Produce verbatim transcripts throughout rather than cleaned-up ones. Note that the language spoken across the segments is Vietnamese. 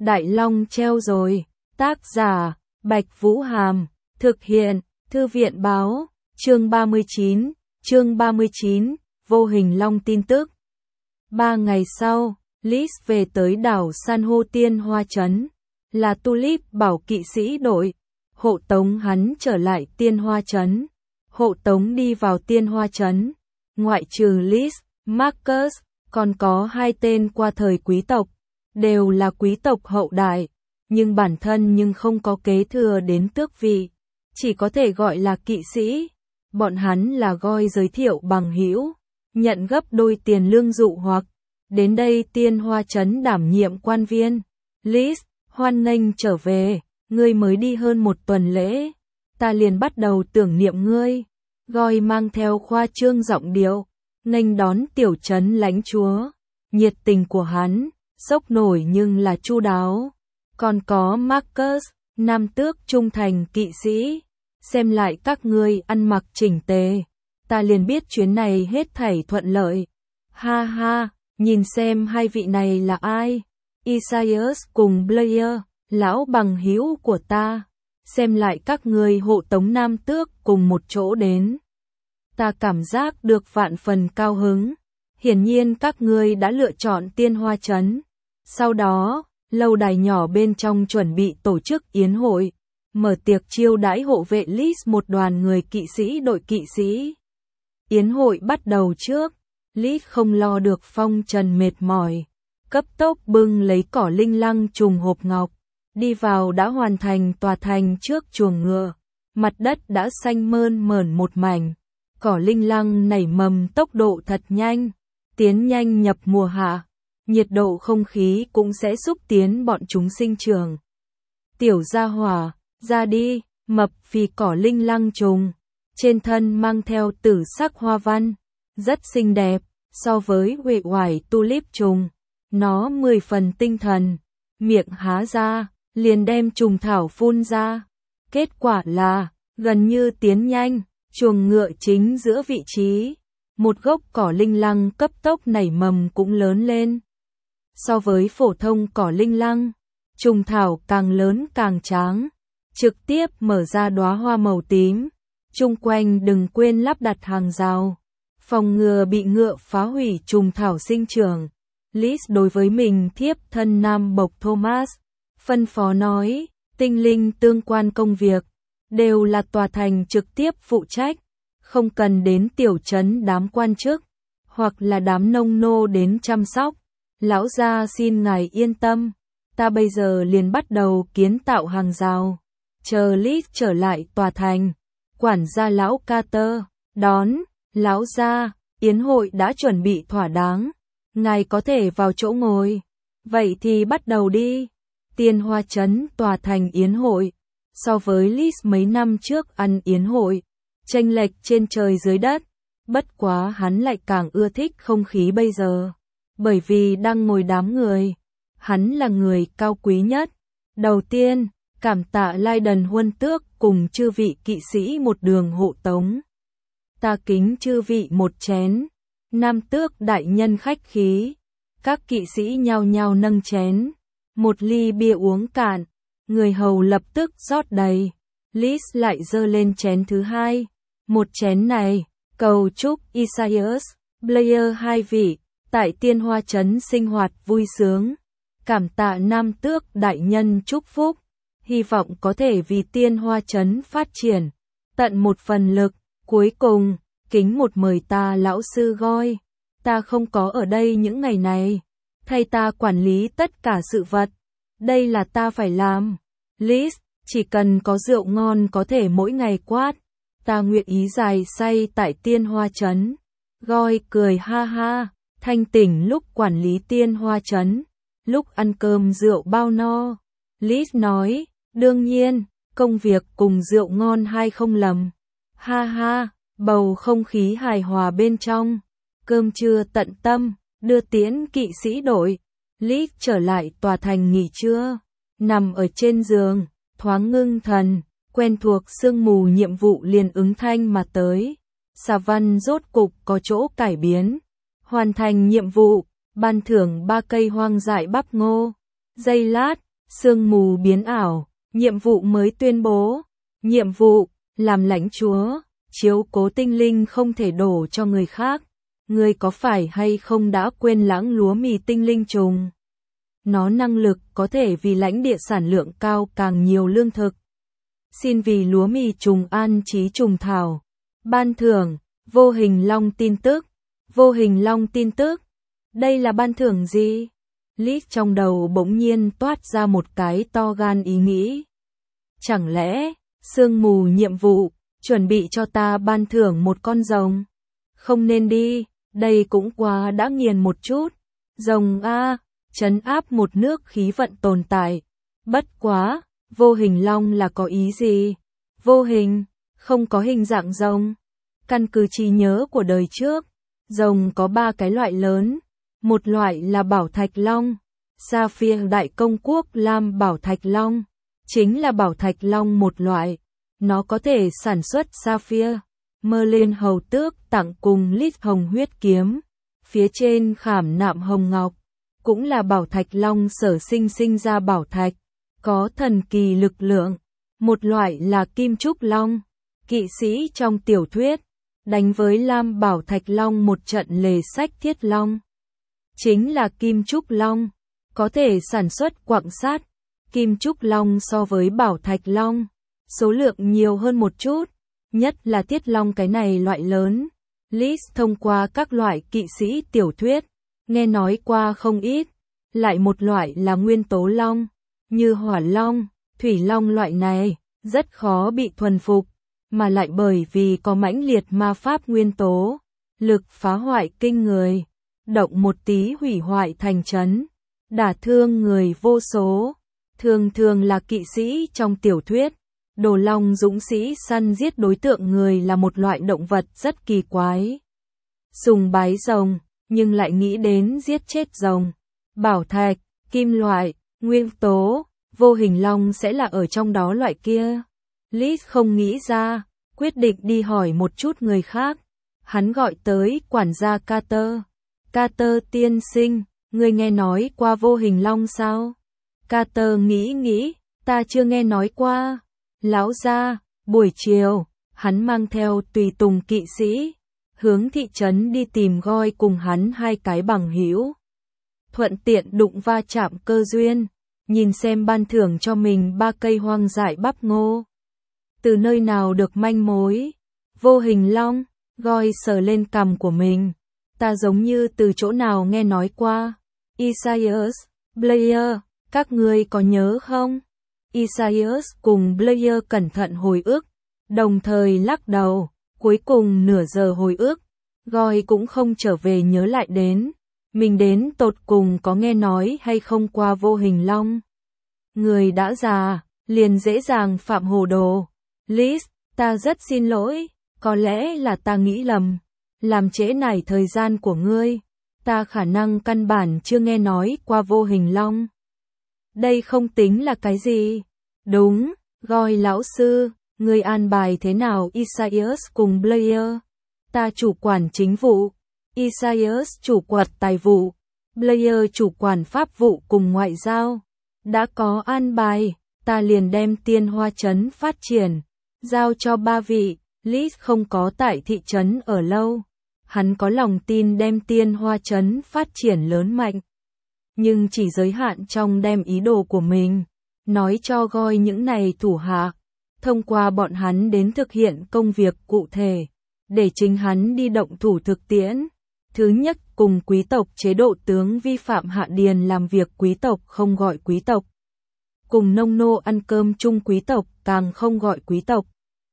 Đại Long treo rồi. Tác giả, Bạch Vũ Hàm. Thực hiện, Thư viện báo. Chương ba mươi chín. Chương ba mươi chín. Vô hình long tin tức. Ba ngày sau, Liz về tới đảo san hô Tiên Hoa Trấn. Là Tulip bảo kỵ sĩ đội. Hộ tống hắn trở lại Tiên Hoa Trấn. Hộ tống đi vào Tiên Hoa Trấn. Ngoại trừ Liz, Marcus, còn có hai tên qua thời quý tộc. Đều là quý tộc hậu đại. Nhưng bản thân nhưng không có kế thừa đến tước vị. Chỉ có thể gọi là kỵ sĩ. Bọn hắn là Goi giới thiệu bằng hữu, nhận gấp đôi tiền lương dụ hoặc đến đây Tiên Hoa Trấn đảm nhiệm quan viên. Liz, hoan nghênh trở về, ngươi mới đi hơn một tuần lễ, ta liền bắt đầu tưởng niệm ngươi. Goi mang theo khoa trương giọng điệu, nghênh đón tiểu trấn lãnh chúa. Nhiệt tình của hắn, sốc nổi nhưng là chu đáo. Còn có Marcus, nam tước trung thành kỵ sĩ. Xem lại các ngươi ăn mặc chỉnh tề, ta liền biết chuyến này hết thảy thuận lợi. Ha ha, nhìn xem hai vị này là ai? Isaias cùng Blair, lão bằng hữu của ta. Xem lại các ngươi hộ tống nam tước cùng một chỗ đến. Ta cảm giác được vạn phần cao hứng. Hiển nhiên các ngươi đã lựa chọn Tiên Hoa Trấn. Sau đó, lâu đài nhỏ bên trong chuẩn bị tổ chức yến hội. Mở tiệc chiêu đãi hộ vệ Liz một đoàn người kỵ sĩ đội kỵ sĩ. Yến hội bắt đầu trước, Liz không lo được phong trần mệt mỏi, cấp tốc bưng lấy cỏ linh lăng trùng hộp ngọc, đi vào đã hoàn thành tòa thành trước chuồng ngựa. Mặt đất đã xanh mơn mởn một mảnh, cỏ linh lăng nảy mầm tốc độ thật nhanh, tiến nhanh nhập mùa hạ, nhiệt độ không khí cũng sẽ xúc tiến bọn chúng sinh trưởng. Tiểu gia hỏa, ra đi, mập phì cỏ linh lăng trùng, trên thân mang theo tử sắc hoa văn, rất xinh đẹp, so với uể oải tulip trùng, nó mười phần tinh thần, miệng há ra, liền đem trùng thảo phun ra. Kết quả là, gần như tiến nhanh, chuồng ngựa chính giữa vị trí, một gốc cỏ linh lăng cấp tốc nảy mầm cũng lớn lên. So với phổ thông cỏ linh lăng, trùng thảo càng lớn càng tráng. Trực tiếp mở ra đóa hoa màu tím. Chung quanh đừng quên lắp đặt hàng rào, phòng ngừa bị ngựa phá hủy trùng thảo sinh trưởng. Liz đối với mình thiếp thân nam bộc Thomas, phân phó nói, tinh linh tương quan công việc, đều là tòa thành trực tiếp phụ trách, không cần đến tiểu trấn đám quan chức, hoặc là đám nông nô đến chăm sóc. Lão gia xin ngài yên tâm, ta bây giờ liền bắt đầu kiến tạo hàng rào. Chờ Liz trở lại tòa thành, quản gia lão Carter đón, lão gia, yến hội đã chuẩn bị thỏa đáng, ngài có thể vào chỗ ngồi. Vậy thì bắt đầu đi. Tiên Hoa Trấn tòa thành yến hội, so với Liz mấy năm trước ăn yến hội, chênh lệch trên trời dưới đất. Bất quá hắn lại càng ưa thích không khí bây giờ, bởi vì đang ngồi đám người, hắn là người cao quý nhất. Đầu tiên, cảm tạ Lydon huân tước cùng chư vị kỵ sĩ một đường hộ tống. Ta kính chư vị một chén. Nam tước đại nhân khách khí. Các kỵ sĩ nhao nhao nâng chén. Một ly bia uống cạn. Người hầu lập tức rót đầy. Liz lại dơ lên chén thứ hai. Một chén này, cầu chúc Isaias, Blair hai vị, tại Tiên Hoa Trấn sinh hoạt vui sướng. Cảm tạ Nam tước đại nhân chúc phúc. Hy vọng có thể vì Tiên Hoa Trấn phát triển, tận một phần lực. Cuối cùng, kính một mời ta lão sư Goi. Ta không có ở đây những ngày này, thay ta quản lý tất cả sự vật. Đây là ta phải làm. Liz, chỉ cần có rượu ngon có thể mỗi ngày quát. Ta nguyện ý dài say tại Tiên Hoa Trấn. Goi cười ha ha, thanh tỉnh lúc quản lý Tiên Hoa Trấn, lúc ăn cơm rượu bao no. Liz nói, đương nhiên, công việc cùng rượu ngon hay không lầm. Ha ha, bầu không khí hài hòa bên trong. Cơm trưa tận tâm, đưa tiễn kỵ sĩ đội. Liz trở lại tòa thành nghỉ trưa, nằm ở trên giường, thoáng ngưng thần, quen thuộc sương mù nhiệm vụ liền ứng thanh mà tới. Xà văn rốt cục có chỗ cải biến. Hoàn thành nhiệm vụ, ban thưởng ba cây hoang dại bắp ngô. Giây lát, Sương mù biến ảo, nhiệm vụ mới tuyên bố. Nhiệm vụ, làm lãnh chúa, chiếu cố tinh linh không thể đổ cho người khác. Ngươi có phải hay không đã quên lãng lúa mì tinh linh trùng? Nó năng lực có thể vì lãnh địa sản lượng cao càng nhiều lương thực. Xin vì lúa mì trùng an trí trùng thảo. Ban thưởng, vô hình long tin tức. Vô hình long tin tức. Đây là ban thưởng gì? Lít trong đầu bỗng nhiên toát ra một cái to gan ý nghĩ. Chẳng lẽ, sương mù nhiệm vụ, chuẩn bị cho ta ban thưởng một con rồng? Không nên đi, đây cũng quá đã nghiền một chút. Rồng a, trấn áp một nước khí vận tồn tại. Bất quá, vô hình long là có ý gì? Vô hình, không có hình dạng rồng. Căn cứ trí nhớ của đời trước, rồng có ba cái loại lớn. Một loại là bảo thạch long, Sapphire đại công quốc lam bảo thạch long, chính là bảo thạch long một loại. Nó có thể sản xuất Sapphire. Merlin hầu tước tặng cùng lít hồng huyết kiếm, phía trên khảm nạm hồng ngọc, cũng là bảo thạch long sở sinh sinh ra bảo thạch, có thần kỳ lực lượng. Một loại là kim trúc long, kỵ sĩ trong tiểu thuyết, đánh với lam bảo thạch long một trận lề sách thiết long. Chính là kim trúc long, có thể sản xuất quặng sắt. Kim trúc long so với bảo thạch long, số lượng nhiều hơn một chút, nhất là thiết long cái này loại lớn. Liz thông qua các loại kỵ sĩ tiểu thuyết, nghe nói qua không ít. Lại một loại là nguyên tố long, như hỏa long, thủy long loại này, rất khó bị thuần phục, mà lại bởi vì có mãnh liệt ma pháp nguyên tố, lực phá hoại kinh người, động một tí hủy hoại thành trấn, đả thương người vô số. Thường thường là kỵ sĩ trong tiểu thuyết, đồ long dũng sĩ săn giết đối tượng người là một loại động vật rất kỳ quái. Sùng bái rồng, nhưng lại nghĩ đến giết chết rồng. Bảo thạch, kim loại, nguyên tố, vô hình long sẽ là ở trong đó loại kia. Liz không nghĩ ra, quyết định đi hỏi một chút người khác. Hắn gọi tới quản gia Carter. Carter tiên sinh, ngươi nghe nói qua vô hình long sao? Carter nghĩ nghĩ, ta chưa nghe nói qua. Lão gia, buổi chiều, hắn mang theo tùy tùng kỵ sĩ, hướng thị trấn đi tìm Goi cùng hắn hai cái bằng hữu. Thuận tiện đụng va chạm cơ duyên, nhìn xem ban thưởng cho mình ba cây hoang dại bắp ngô. Từ nơi nào được manh mối? Vô hình long, Goi sờ lên cằm của mình. Ta giống như từ chỗ nào nghe nói qua. Isaias, Blair, các ngươi có nhớ không? Isaias cùng Blair cẩn thận hồi ức, đồng thời lắc đầu, cuối cùng nửa giờ hồi ức, Goi cũng không trở về nhớ lại đến, mình đến tột cùng có nghe nói hay không qua vô hình long. Người đã già, liền dễ dàng phạm hồ đồ. Liz, ta rất xin lỗi, có lẽ là ta nghĩ lầm, làm trễ nải thời gian của ngươi, ta khả năng căn bản chưa nghe nói qua vô hình long. Đây không tính là cái gì. Đúng, Goi lão sư, ngươi an bài thế nào Isaias cùng Blair? Ta chủ quản chính vụ, Isaias chủ quản tài vụ, Blair chủ quản pháp vụ cùng ngoại giao. Đã có an bài, ta liền đem tiên hoa trấn phát triển, giao cho ba vị. Liz không có tại thị trấn ở lâu, hắn có lòng tin đem tiên hoa trấn phát triển lớn mạnh, nhưng chỉ giới hạn trong đem ý đồ của mình nói cho Goi những này thủ hạ, thông qua bọn hắn đến thực hiện công việc cụ thể, để chính hắn đi động thủ thực tiễn. Thứ nhất, cùng quý tộc chế độ tướng vi phạm hạ điền làm việc quý tộc không gọi quý tộc. Cùng nông nô ăn cơm chung quý tộc càng không gọi quý tộc.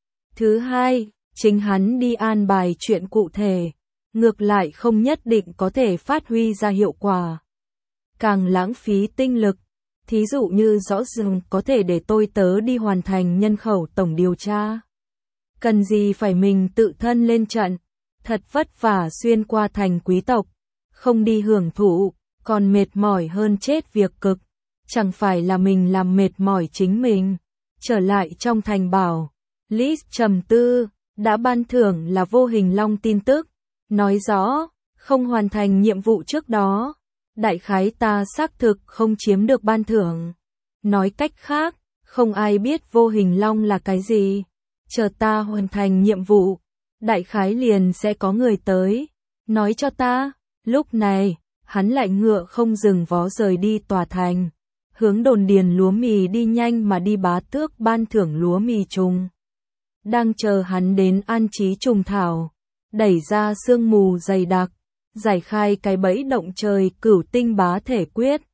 Thứ hai, chính hắn đi an bài chuyện cụ thể, ngược lại không nhất định có thể phát huy ra hiệu quả. Càng lãng phí tinh lực, thí dụ như rõ ràng có thể để tôi tớ đi hoàn thành nhân khẩu tổng điều tra. Cần gì phải mình tự thân lên trận, thật vất vả xuyên qua thành quý tộc, không đi hưởng thụ, còn mệt mỏi hơn chết việc cực, chẳng phải là mình làm mệt mỏi chính mình. Trở lại trong thành bảo, Liz trầm tư, đã ban thưởng là vô hình long tin tức, nói rõ, không hoàn thành nhiệm vụ trước đó, đại khái ta xác thực không chiếm được ban thưởng. Nói cách khác, không ai biết vô hình long là cái gì. Chờ ta hoàn thành nhiệm vụ, đại khái liền sẽ có người tới, nói cho ta. Lúc này, hắn lại ngựa không dừng vó rời đi tòa thành, hướng đồn điền lúa mì đi nhanh mà đi bá tước ban thưởng lúa mì trùng. Đang chờ hắn đến an trí trùng thảo, đẩy ra sương mù dày đặc, giải khai cái bẫy động trời cửu tinh bá thể quyết.